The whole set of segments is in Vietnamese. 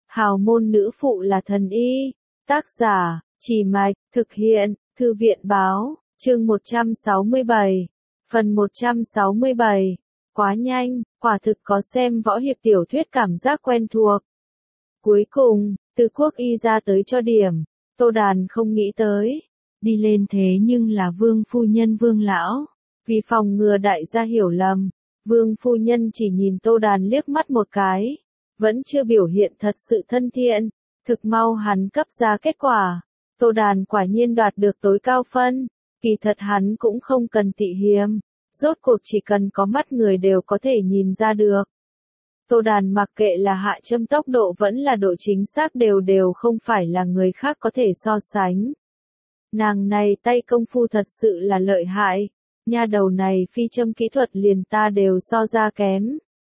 Hào môn nữ phụ là thần y. Tác giả, Trì Mạch, thực hiện, Thư viện Báo, chương 167, phần 167. Quá nhanh, quả thực có xem võ hiệp tiểu thuyết cảm giác quen thuộc. Cuối cùng, Từ Quốc Y ra tới cho điểm, Tô Đàn không nghĩ tới. Đi lên thế nhưng là Vương phu nhân Vương lão. Vì phòng ngừa đại gia hiểu lầm, Vương phu nhân chỉ nhìn Tô Đàn liếc mắt một cái, vẫn chưa biểu hiện thật sự thân thiện. Thực mau hắn cấp ra kết quả, Tô Đàn quả nhiên đoạt được tối cao phân. Kỳ thật hắn cũng không cần tị hiềm, rốt cuộc chỉ cần có mắt người đều có thể nhìn ra được. Tô Đàn mặc kệ là hạ châm tốc độ vẫn là độ chính xác đều không phải là người khác có thể so sánh. Nàng này tay công phu thật sự là lợi hại, nha đầu này phi châm kỹ thuật liền ta đều so ra kém.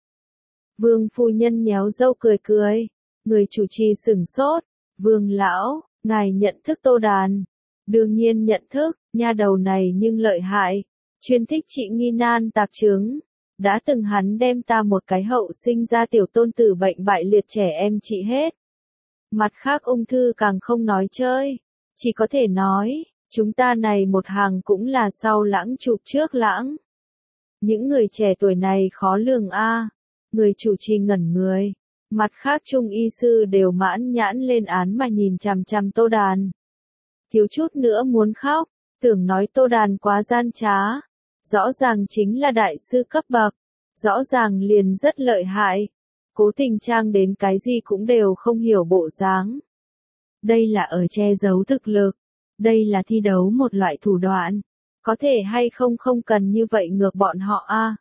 Vương phu nhân nhéo râu cười cười, người chủ trì sửng sốt, Vương lão, ngài nhận thức Tô Đàn. Đương nhiên nhận thức, nha đầu này nhưng lợi hại, chuyên thích trị nghi nan tạp chứng. Đã từng hắn đem ta một cái hậu sinh ra tiểu tôn tử bệnh bại liệt trẻ em trị hết. Mặt khác ung thư càng không nói chơi, chỉ có thể nói, chúng ta này một hàng cũng là sau lãng chụp trước lãng. Những người trẻ tuổi này khó lường a. Người chủ trì ngẩn người, mặt khác trung y sư đều mãn nhãn lên án mà nhìn chằm chằm Tô Đàn. Thiếu chút nữa muốn khóc, tưởng nói Tô Đàn quá gian trá. Rõ ràng chính là đại sư cấp bậc, rõ ràng liền rất lợi hại, cố tình trang đến cái gì cũng đều không hiểu bộ dáng. Đây là ở che giấu thực lực, đây là thi đấu một loại thủ đoạn, có thể hay không cần như vậy ngược bọn họ a.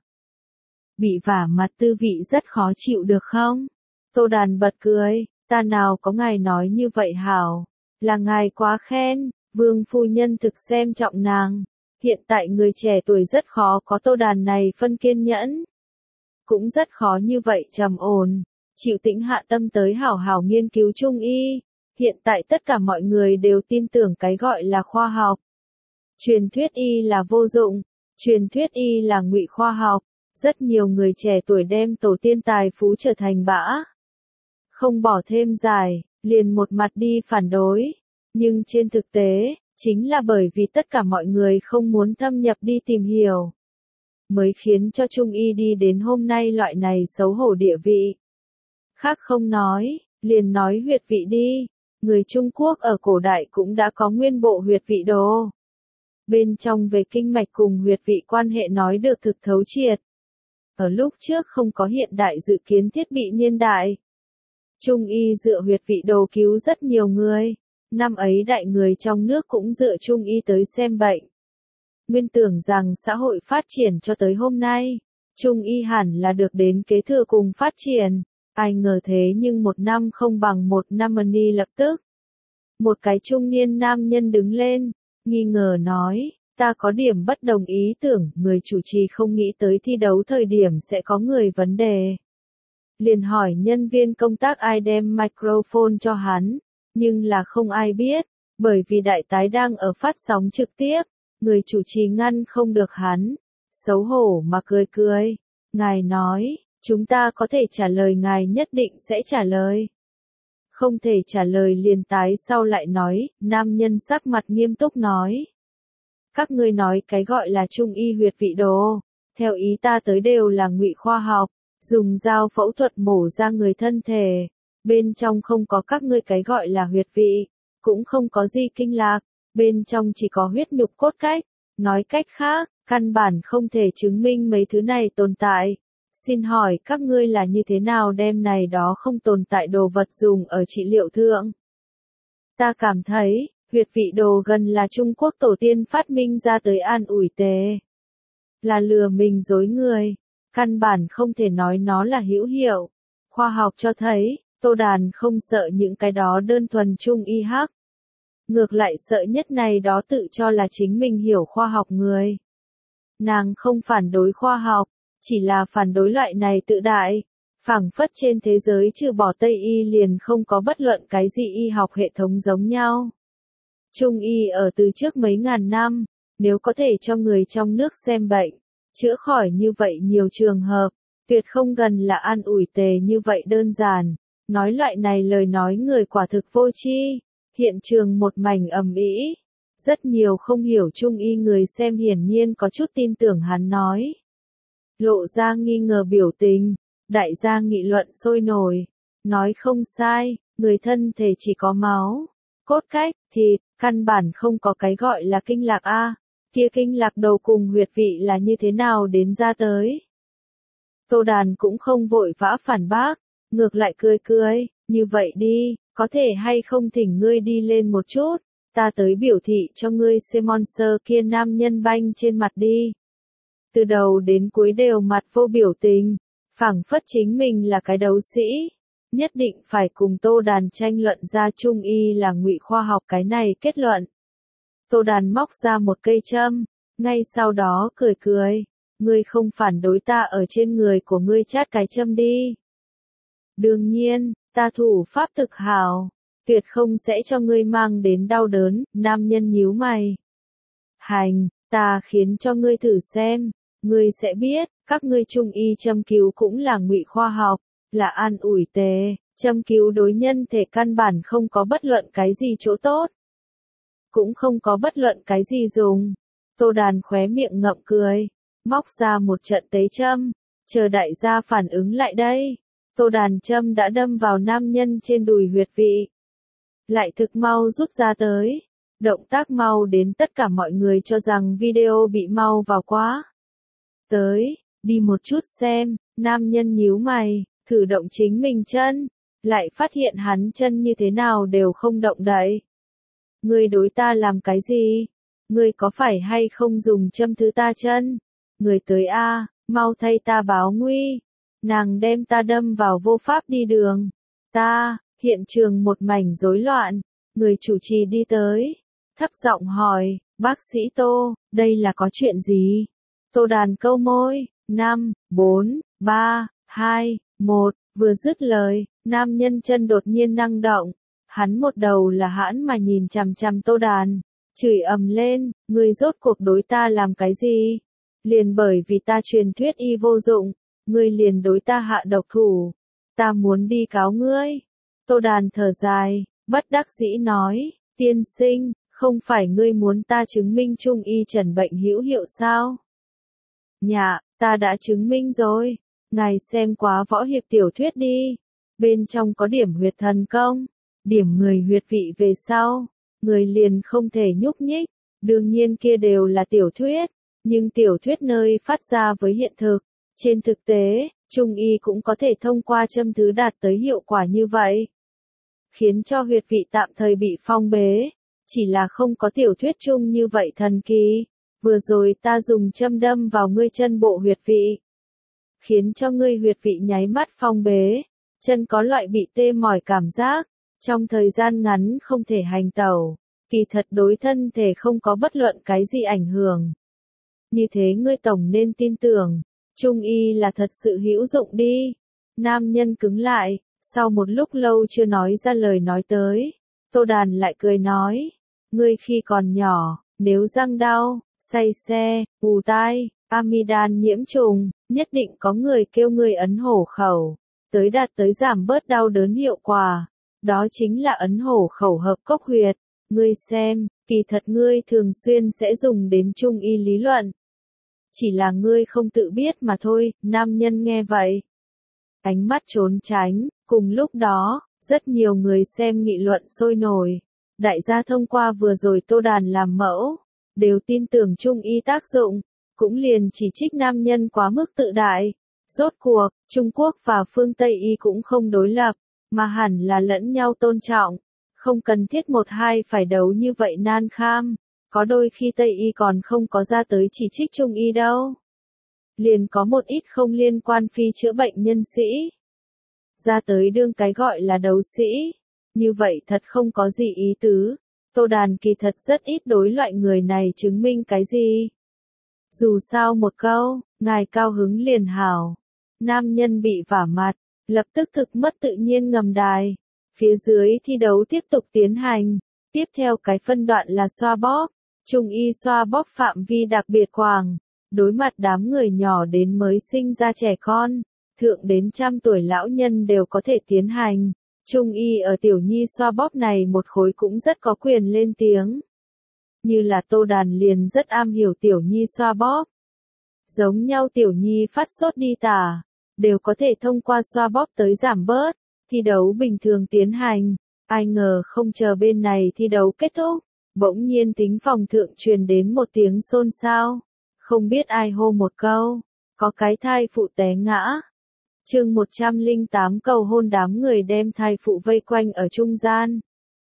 Bị vả mặt tư vị rất khó chịu được không? Tô Đàn bật cười, ta nào có ngài nói như vậy hảo, là ngài quá khen. Vương phu nhân thực xem trọng nàng. Hiện tại người trẻ tuổi rất khó có Tô Đàn này phân kiên nhẫn. Cũng rất khó như vậy trầm ổn, chịu tĩnh hạ tâm tới hảo hảo nghiên cứu trung y. Hiện tại tất cả mọi người đều tin tưởng cái gọi là khoa học. Truyền thuyết y là vô dụng, truyền thuyết y là ngụy khoa học. Rất nhiều người trẻ tuổi đem tổ tiên tài phú trở thành bã. Không bỏ thêm giải, liền một mặt đi phản đối. Nhưng trên thực tế, chính là bởi vì tất cả mọi người không muốn thâm nhập đi tìm hiểu, mới khiến cho Trung y đi đến hôm nay loại này xấu hổ địa vị. Khác không nói, liền nói huyệt vị đi. Người Trung Quốc ở cổ đại cũng đã có nguyên bộ huyệt vị đồ. Bên trong về kinh mạch cùng huyệt vị quan hệ nói được thực thấu triệt. Ở lúc trước không có hiện đại dự kiến thiết bị niên đại. Trung y dựa huyệt vị đồ cứu rất nhiều người. Năm ấy đại người trong nước cũng dựa Trung y tới xem bệnh. Nguyên tưởng rằng xã hội phát triển cho tới hôm nay, Trung y hẳn là được đến kế thừa cùng phát triển. Ai ngờ thế nhưng một năm không bằng một năm ni lập tức. Một cái trung niên nam nhân đứng lên, nghi ngờ nói, ta có điểm bất đồng ý tưởng, người chủ trì không nghĩ tới thi đấu thời điểm sẽ có người vấn đề. Liền hỏi nhân viên công tác ai đem microphone cho hắn. Nhưng là không ai biết, bởi vì đại tái đang ở phát sóng trực tiếp, người chủ trì ngăn không được hắn, xấu hổ mà cười cười. Ngài nói, chúng ta có thể trả lời ngài nhất định sẽ trả lời. Không thể trả lời liền tái sau lại nói, nam nhân sắc mặt nghiêm túc nói. Các ngươi nói cái gọi là trung y huyệt vị đồ, theo ý ta tới đều là ngụy khoa học, dùng dao phẫu thuật mổ ra người thân thể. Bên trong không có các ngươi cái gọi là huyệt vị, cũng không có gì kinh lạc, bên trong chỉ có huyết nhục cốt cách. Nói cách khác, căn bản không thể chứng minh mấy thứ này tồn tại. Xin hỏi các ngươi là như thế nào đem này đó không tồn tại đồ vật dùng ở trị liệu thượng? Ta cảm thấy, huyệt vị đồ gần là Trung Quốc tổ tiên phát minh ra tới an ủi tề. Là lừa mình dối người, căn bản không thể nói nó là hữu hiệu. Khoa học cho thấy, Tô Đàn không sợ những cái đó đơn thuần trung y hắc. Ngược lại sợ nhất này đó tự cho là chính mình hiểu khoa học người. Nàng không phản đối khoa học, chỉ là phản đối loại này tự đại. Phảng phất trên thế giới trừ bỏ Tây y liền không có bất luận cái gì y học hệ thống giống nhau. Trung y ở từ trước mấy ngàn năm, nếu có thể cho người trong nước xem bệnh, chữa khỏi như vậy nhiều trường hợp, tuyệt không gần là an ủi tề như vậy đơn giản. Nói loại này lời nói người quả thực vô tri. Hiện trường một mảnh ầm ĩ. Rất nhiều không hiểu trung y người xem hiển nhiên có chút tin tưởng hắn nói. Lộ ra nghi ngờ biểu tình, đại gia nghị luận sôi nổi. Nói không sai, người thân thể chỉ có máu, cốt cách, thịt, căn bản không có cái gọi là kinh lạc a. Kia kinh lạc đầu cùng huyệt vị là như thế nào đến ra tới? Tô Đàn cũng không vội vã phản bác, ngược lại cười cười, như vậy đi, có thể hay không thỉnh ngươi đi lên một chút, ta tới biểu thị cho ngươi xem monster kia nam nhân banh trên mặt đi. Từ đầu đến cuối đều mặt vô biểu tình, phảng phất chính mình là cái đấu sĩ, nhất định phải cùng Tô Đàn tranh luận ra trung y là ngụy khoa học cái này kết luận. Tô Đàn móc ra một cây châm, ngay sau đó cười cười, ngươi không phản đối ta ở trên người của ngươi chát cái châm đi. Đương nhiên, ta thủ pháp thực hảo, tuyệt không sẽ cho ngươi mang đến đau đớn, nam nhân nhíu mày. Hành, ta khiến cho ngươi thử xem, ngươi sẽ biết, các ngươi trung y châm cứu cũng là ngụy khoa học, là an ủi tề, châm cứu đối nhân thể căn bản không có bất luận cái gì chỗ tốt. Cũng không có bất luận cái gì dùng. Tô Đàn khóe miệng ngậm cười, móc ra một trận tế châm, chờ đại gia phản ứng lại đây. Tô Đàn châm đã đâm vào nam nhân trên đùi huyệt vị. Lại thực mau rút ra tới. Động tác mau đến tất cả mọi người cho rằng video bị mau vào quá. Tới, đi một chút xem, nam nhân nhíu mày, thử động chính mình chân, lại phát hiện hắn chân như thế nào đều không động đậy. Ngươi đối ta làm cái gì? Ngươi có phải hay không dùng châm thứ ta chân? Người tới a, mau thay ta báo nguy. Nàng đem ta đâm vào vô pháp đi đường. Ta, hiện trường một mảnh rối loạn, người chủ trì đi tới, thấp giọng hỏi, bác sĩ Tô, đây là có chuyện gì? Tô Đàn câu môi, 5, 4, 3, 2, 1, vừa dứt lời, nam nhân chân đột nhiên năng động. Hắn một đầu là hãn mà nhìn chằm chằm Tô Đàn, chửi ầm lên, ngươi rốt cuộc đối ta làm cái gì? Liền bởi vì ta truyền thuyết y vô dụng, ngươi liền đối ta hạ độc thủ, ta muốn đi cáo ngươi. Tô Đàn thở dài, bất đắc dĩ nói, tiên sinh, không phải ngươi muốn ta chứng minh trung y trần bệnh hữu hiệu sao? Dạ, ta đã chứng minh rồi, ngài xem quá võ hiệp tiểu thuyết đi, bên trong có điểm huyệt thần công. Điểm người huyệt vị về sau, người liền không thể nhúc nhích, đương nhiên kia đều là tiểu thuyết, nhưng tiểu thuyết nơi phát ra với hiện thực, trên thực tế, trung y cũng có thể thông qua châm thứ đạt tới hiệu quả như vậy, khiến cho huyệt vị tạm thời bị phong bế, chỉ là không có tiểu thuyết chung như vậy thần kỳ, vừa rồi ta dùng châm đâm vào ngươi chân bộ huyệt vị, khiến cho ngươi huyệt vị nháy mắt phong bế, chân có loại bị tê mỏi cảm giác. Trong thời gian ngắn không thể hành tẩu, kỳ thật đối thân thể không có bất luận cái gì ảnh hưởng. Như thế ngươi tổng nên tin tưởng, trung y là thật sự hữu dụng đi. Nam nhân cứng lại, sau một lúc lâu chưa nói ra lời nói tới. Tô Đàn lại cười nói, ngươi khi còn nhỏ, nếu răng đau, say xe, ù tai, amidan nhiễm trùng, nhất định có người kêu ngươi ấn hổ khẩu, tới đạt tới giảm bớt đau đớn hiệu quả. Đó chính là ấn hổ khẩu hợp cốc huyệt. Ngươi xem, kỳ thật ngươi thường xuyên sẽ dùng đến trung y lý luận. Chỉ là ngươi không tự biết mà thôi, nam nhân nghe vậy. Ánh mắt trốn tránh, cùng lúc đó, rất nhiều người xem nghị luận sôi nổi. Đại gia thông qua vừa rồi Tô Đàn làm mẫu, đều tin tưởng trung y tác dụng, cũng liền chỉ trích nam nhân quá mức tự đại. Rốt cuộc, Trung Quốc và phương Tây y cũng không đối lập, mà hẳn là lẫn nhau tôn trọng, không cần thiết một hai phải đấu như vậy nan kham, có đôi khi Tây y còn không có ra tới chỉ trích Trung y đâu. Liền có một ít không liên quan phi chữa bệnh nhân sĩ, ra tới đương cái gọi là đấu sĩ, như vậy thật không có gì ý tứ, Tô Đàn kỳ thật rất ít đối loại người này chứng minh cái gì. Dù sao một câu, ngài cao hứng liền hảo, nam nhân bị vả mặt. Lập tức thực mất tự nhiên ngầm đài. Phía dưới thi đấu tiếp tục tiến hành. Tiếp theo cái phân đoạn là xoa bóp. Trung y xoa bóp phạm vi đặc biệt quảng. Đối mặt đám người nhỏ đến mới sinh ra trẻ con. thượng đến 100 tuổi lão nhân đều có thể tiến hành. Trung y ở tiểu nhi xoa bóp này một khối cũng rất có quyền lên tiếng. Như là Tô Đàn liền rất am hiểu tiểu nhi xoa bóp. Giống nhau tiểu nhi phát sốt đi tả, đều có thể thông qua xoa bóp tới giảm bớt, thi đấu bình thường tiến hành. Ai ngờ không chờ bên này thi đấu kết thúc, bỗng nhiên thính phòng thượng truyền đến một tiếng xôn xao. Không biết ai hô một câu, có cái thai phụ té ngã. Chương 108 cầu hôn, đám người đem thai phụ vây quanh ở trung gian.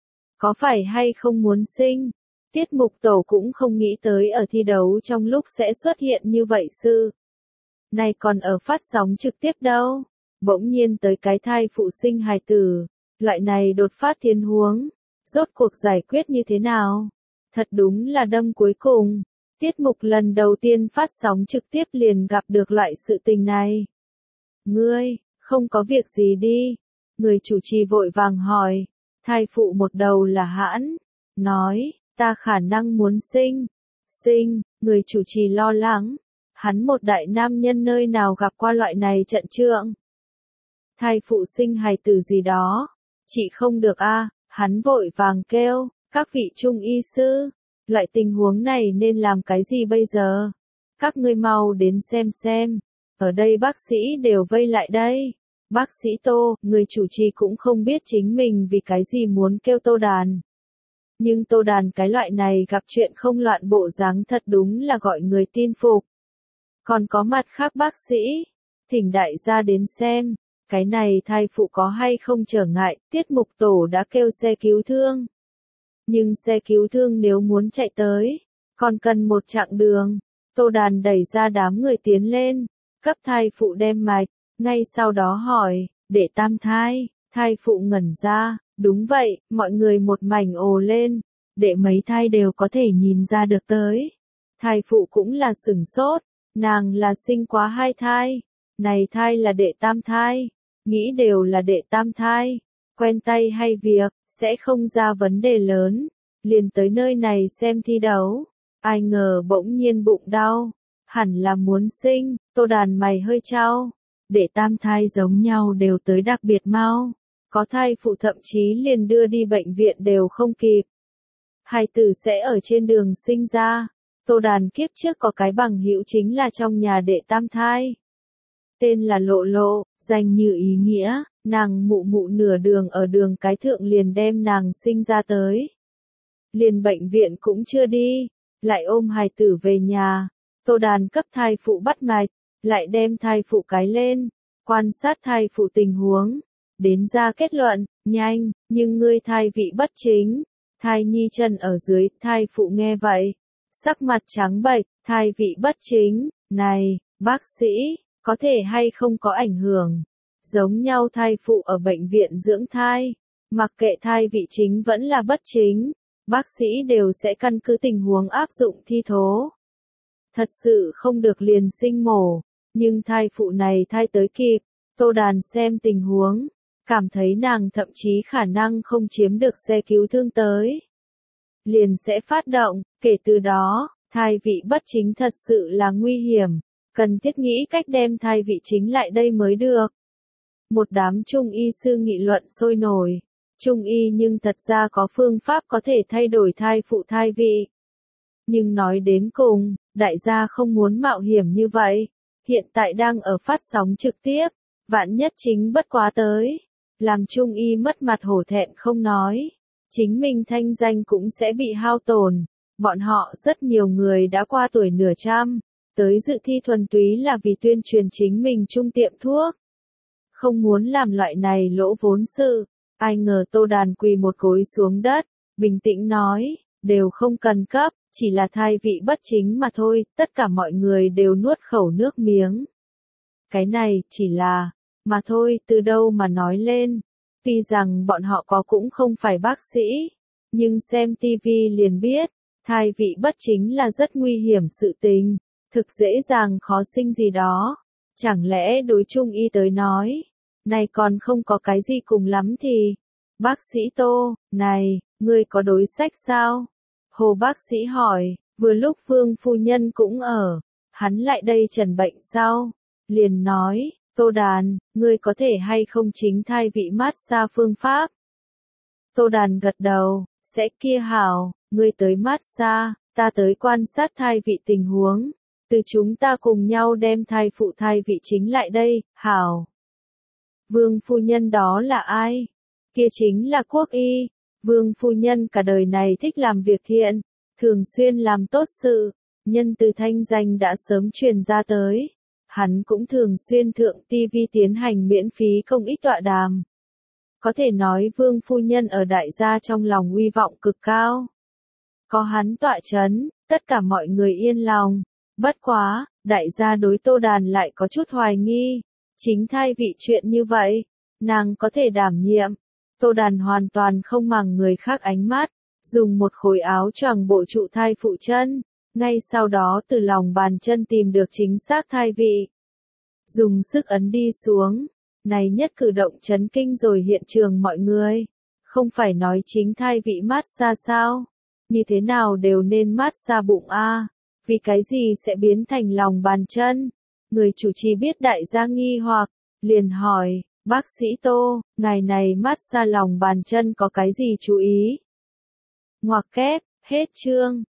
Có phải hay không muốn sinh? Tiết mục tổ cũng không nghĩ tới ở thi đấu trong lúc sẽ xuất hiện như vậy sự. Này còn ở phát sóng trực tiếp đâu. Bỗng nhiên tới cái thai phụ sinh hài tử. Loại này đột phát thiên huống. Rốt cuộc giải quyết như thế nào? Thật đúng là đâm cuối cùng. Tiết mục lần đầu tiên phát sóng trực tiếp liền gặp được loại sự tình này. Ngươi, không có việc gì đi. Người chủ trì vội vàng hỏi. Thai phụ một đầu là hãn. Nói, ta khả năng muốn sinh. Sinh, người chủ trì lo lắng. Hắn một đại nam nhân nơi nào gặp qua loại này trận trượng. Thai phụ sinh hài tử gì đó. Chị không được a, hắn vội vàng kêu, các vị trung y sư. Loại tình huống này nên làm cái gì bây giờ? Các ngươi mau đến xem. Ở đây bác sĩ đều vây lại đây. Bác sĩ Tô, người chủ trì cũng không biết chính mình vì cái gì muốn kêu Tô Đàn. Nhưng Tô Đàn cái loại này gặp chuyện không loạn bộ dáng thật đúng là gọi người tin phục. Còn có mặt khác bác sĩ, thỉnh đại gia đến xem, cái này thai phụ có hay không trở ngại, tiết mục tổ đã kêu xe cứu thương. Nhưng xe cứu thương nếu muốn chạy tới, còn cần một chặng đường. Tô Đàn đẩy ra đám người tiến lên, cấp thai phụ đem mạch, ngay sau đó hỏi, để tam thai, thai phụ ngẩn ra, đúng vậy, mọi người một mảnh ồ lên, để mấy thai đều có thể nhìn ra được tới. Thai phụ cũng là sửng sốt, nàng là sinh quá 2 thai, này thai là đệ tam thai, nghĩ đều là đệ tam thai, quen tay hay việc, sẽ không ra vấn đề lớn, liền tới nơi này xem thi đấu, ai ngờ bỗng nhiên bụng đau, hẳn là muốn sinh, Tô Đàn mày hơi chau, đệ tam thai giống nhau đều tới đặc biệt mau, có thai phụ thậm chí liền đưa đi bệnh viện đều không kịp. Hài tử sẽ ở trên đường sinh ra. Tô Đàn kiếp trước có cái bằng hữu chính là trong nhà đệ tam thai. Tên là Lộ Lộ, danh như ý nghĩa, nàng mụ mụ nửa đường ở đường cái thượng liền đem nàng sinh ra tới. Liền bệnh viện cũng chưa đi, lại ôm hài tử về nhà. Tô Đàn cấp thai phụ bắt mạch, lại đem thai phụ cái lên, quan sát thai phụ tình huống, đến ra kết luận, nhanh, nhưng ngươi thai vị bất chính, thai nhi chân ở dưới, thai phụ nghe vậy, sắc mặt trắng bệch, thai vị bất chính, này, bác sĩ, có thể hay không có ảnh hưởng, giống nhau thai phụ ở bệnh viện dưỡng thai, mặc kệ thai vị chính vẫn là bất chính, bác sĩ đều sẽ căn cứ tình huống áp dụng thi thố. Thật sự không được liền sinh mổ, nhưng thai phụ này thai tới kịp, Tô Đàn xem tình huống, cảm thấy nàng thậm chí khả năng không chiếm được xe cứu thương tới. Liền sẽ phát động, kể từ đó, thai vị bất chính thật sự là nguy hiểm, cần thiết nghĩ cách đem thai vị chính lại đây mới được. Một đám trung y sư nghị luận sôi nổi, trung y nhưng thật ra có phương pháp có thể thay đổi thai phụ thai vị. Nhưng nói đến cùng, đại gia không muốn mạo hiểm như vậy, hiện tại đang ở phát sóng trực tiếp, vạn nhất chính bất quá tới, làm trung y mất mặt hổ thẹn không nói, chính mình thanh danh cũng sẽ bị hao tổn, bọn họ rất nhiều người đã qua tuổi nửa trăm, tới dự thi thuần túy là vì tuyên truyền chính mình trung tiệm thuốc. Không muốn làm loại này lỗ vốn sự, ai ngờ Tô Đàn quỳ một gối xuống đất, bình tĩnh nói, đều không cần cấp, chỉ là thai vị bất chính mà thôi, tất cả mọi người đều nuốt khẩu nước miếng. Cái này chỉ là, mà thôi, từ đâu mà nói lên, tuy rằng bọn họ có cũng không phải bác sĩ, nhưng xem TV liền biết, thai vị bất chính là rất nguy hiểm sự tình, thực dễ dàng khó sinh gì đó, chẳng lẽ đối trung y tới nói, này còn không có cái gì cùng lắm thì, bác sĩ Tô, này, ngươi có đối sách sao? Hồ bác sĩ hỏi, vừa lúc Vương phu nhân cũng ở, hắn lại đây trần bệnh sau, liền nói, Tô Đàn, ngươi có thể hay không chính thai vị massage phương pháp? Tô Đàn gật đầu, sẽ kia hảo, ngươi tới massage, ta tới quan sát thai vị tình huống. Từ chúng ta cùng nhau đem thai phụ thai vị chính lại đây, hảo. Vương phu nhân đó là ai? Kia chính là Quốc Y. Vương phu nhân cả đời này thích làm việc thiện, thường xuyên làm tốt sự, nhân từ thanh danh đã sớm truyền ra tới. Hắn cũng thường xuyên thượng TV tiến hành miễn phí công ích tọa đàm. Có thể nói Vương phu nhân ở đại gia trong lòng uy vọng cực cao. Có hắn tọa chấn, tất cả mọi người yên lòng. Bất quá, đại gia đối Tô Đàn lại có chút hoài nghi. Chính thai vị chuyện như vậy, nàng có thể đảm nhiệm. Tô Đàn hoàn toàn không màng người khác ánh mắt, dùng một khối áo choàng bộ trụ thai phụ chân, ngay sau đó từ lòng bàn chân tìm được chính xác thai vị. Dùng sức ấn đi xuống, này nhất cử động chấn kinh rồi hiện trường mọi người. Không phải nói chính thai vị massage sao? Như thế nào đều nên massage bụng a? Vì cái gì sẽ biến thành lòng bàn chân? Người chủ trì biết đại gia nghi hoặc, liền hỏi, bác sĩ Tô, ngài này massage lòng bàn chân có cái gì chú ý? Ngoặc kép, hết chương.